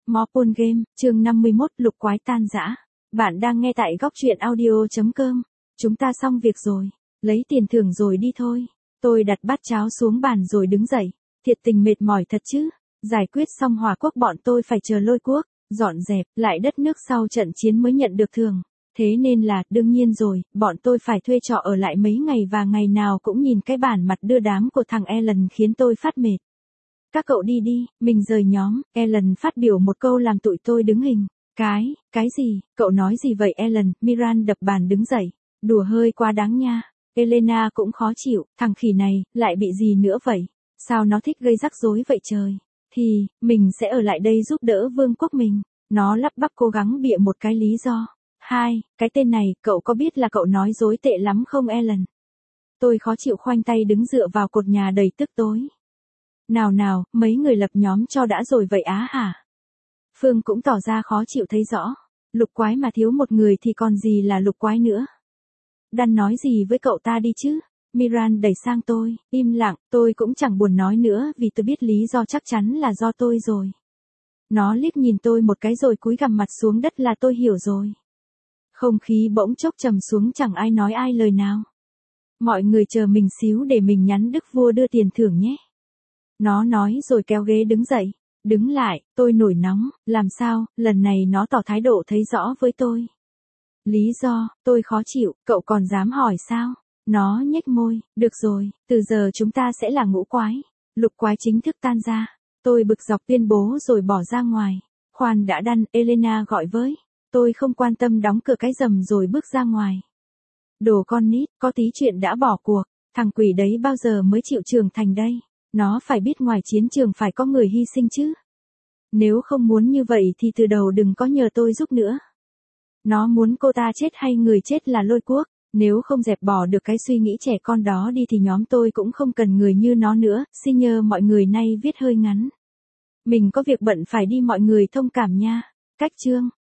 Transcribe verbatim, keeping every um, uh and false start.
Mopun Game, chương năm mươi mốt, lục quái tan rã. Bạn đang nghe tại góc truyện audio chấm com. Chúng ta xong việc rồi. Lấy tiền thưởng rồi đi thôi. Tôi đặt bát cháo xuống bàn rồi đứng dậy. Thiệt tình mệt mỏi thật chứ. Giải quyết xong Hòa Quốc bọn tôi phải chờ Lôi Quốc, dọn dẹp lại đất nước sau trận chiến mới nhận được thưởng. Thế nên là, đương nhiên rồi, bọn tôi phải thuê trọ ở lại mấy ngày và ngày nào cũng nhìn cái bản mặt đưa đám của thằng Alan khiến tôi phát mệt. Các cậu đi đi, mình rời nhóm. Alan phát biểu một câu làm tụi tôi đứng hình. Cái, cái gì, cậu nói gì vậy Alan? Miran đập bàn đứng dậy. Đùa hơi quá đáng nha. Elena cũng khó chịu, thằng khỉ này, lại bị gì nữa vậy? Sao nó thích gây rắc rối vậy trời? Thì, mình sẽ ở lại đây giúp đỡ vương quốc mình. Nó lắp bắp cố gắng bịa một cái lý do. Hai, cái tên này, cậu có biết là cậu nói dối tệ lắm không Alan? Tôi khó chịu khoanh tay đứng dựa vào cột nhà đầy tức tối. Nào nào, mấy người lập nhóm cho đã rồi vậy á hả? Phương cũng tỏ ra khó chịu thấy rõ. Lục quái mà thiếu một người thì còn gì là lục quái nữa. Đan nói gì với cậu ta đi chứ? Miran đẩy sang tôi, im lặng, tôi cũng chẳng buồn nói nữa vì tôi biết lý do chắc chắn là do tôi rồi. Nó liếc nhìn tôi một cái rồi cúi gằm mặt xuống đất là tôi hiểu rồi. Không khí bỗng chốc trầm xuống chẳng ai nói ai lời nào. Mọi người chờ mình xíu để mình nhắn Đức Vua đưa tiền thưởng nhé. Nó nói rồi kéo ghế đứng dậy. Đứng lại, tôi nổi nóng, làm sao, lần này nó tỏ thái độ thấy rõ với tôi. Lý do, tôi khó chịu, cậu còn dám hỏi sao? Nó nhếch môi, được rồi, từ giờ chúng ta sẽ là ngũ quái. Lục quái chính thức tan ra. Tôi bực dọc tuyên bố rồi bỏ ra ngoài. Khoan đã Đan, Elena gọi với. Tôi không quan tâm đóng cửa cái rầm rồi bước ra ngoài. Đồ con nít, có tí chuyện đã bỏ cuộc. Thằng quỷ đấy bao giờ mới chịu trưởng thành đây? Nó phải biết ngoài chiến trường phải có người hy sinh chứ. Nếu không muốn như vậy thì từ đầu đừng có nhờ tôi giúp nữa. Nó muốn cô ta chết hay người chết là Lôi Quốc. Nếu không dẹp bỏ được cái suy nghĩ trẻ con đó đi thì nhóm tôi cũng không cần người như nó nữa. Xin nhờ mọi người nay viết hơi ngắn. Mình có việc bận phải đi mọi người thông cảm nha. Cách chương.